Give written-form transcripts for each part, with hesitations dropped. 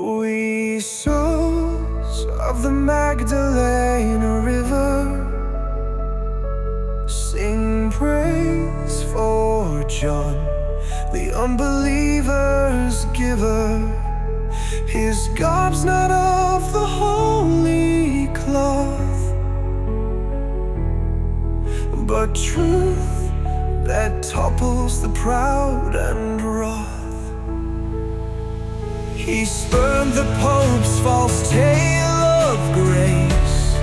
We souls of the Magdalene River sing praise for John, the unbeliever's giver. His garb's not of the holy cloth, but truth that topples the proud and wrath. He spurned the Pope's false tale of grace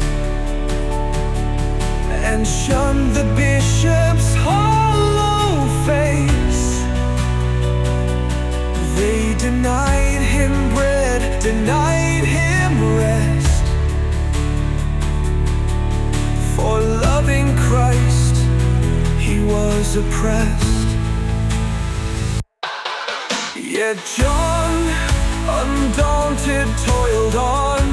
and shunned the bishop's hollow face. They denied him bread, denied him rest. For loving Christ, he was oppressed. Yet John, undaunted, toiled on,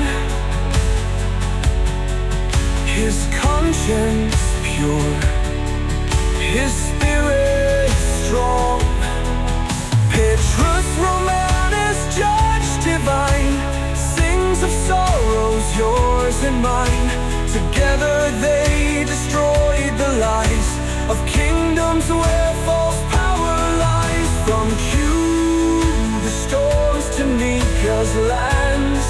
his conscience pure, his spirit strong. Petrus, Romanus, judge divine, sings of sorrows, yours and mine. Together they destroyed the lies of kingdoms where false power lies. From Q the storms to Nika's lands,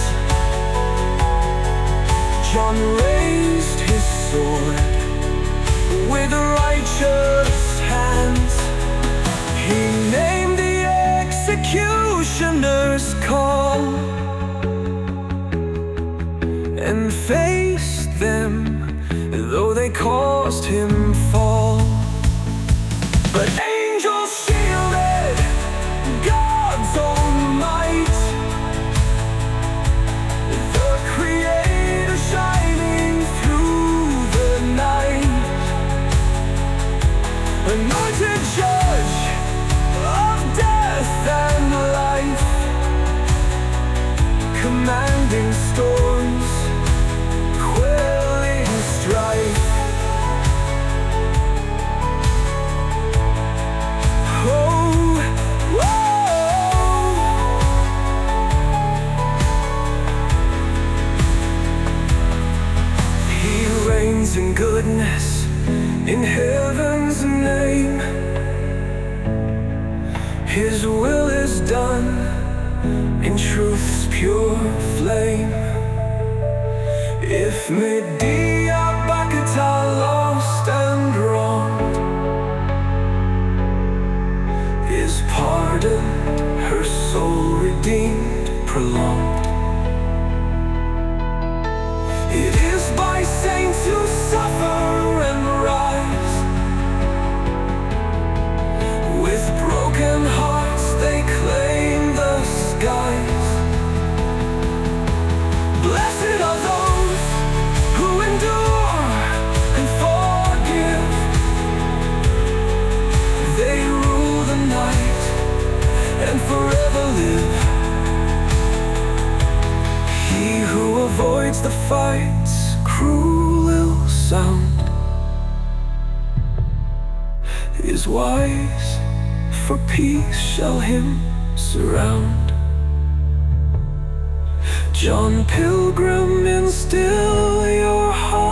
John raised his sword with righteous hands. He named the executioner's call and faced them, though they caused him fall. But angels shielded God's own might, the Creator shining through the night. Anointed judge of death and life, commanding storms, quelling strife. In goodness, in heaven's name, his will is done in truth's pure flame. If Medea Bacata lost and wronged is pardoned, her soul redeemed, prolonged. It is by saints who suffer and rise, with broken hearts they claim the skies. Blessed are those who endure and forgive, they rule the night and forever live. He who avoids the fight's cruel ill sound is wise, for peace shall him surround. John Pilgrim, instill your heart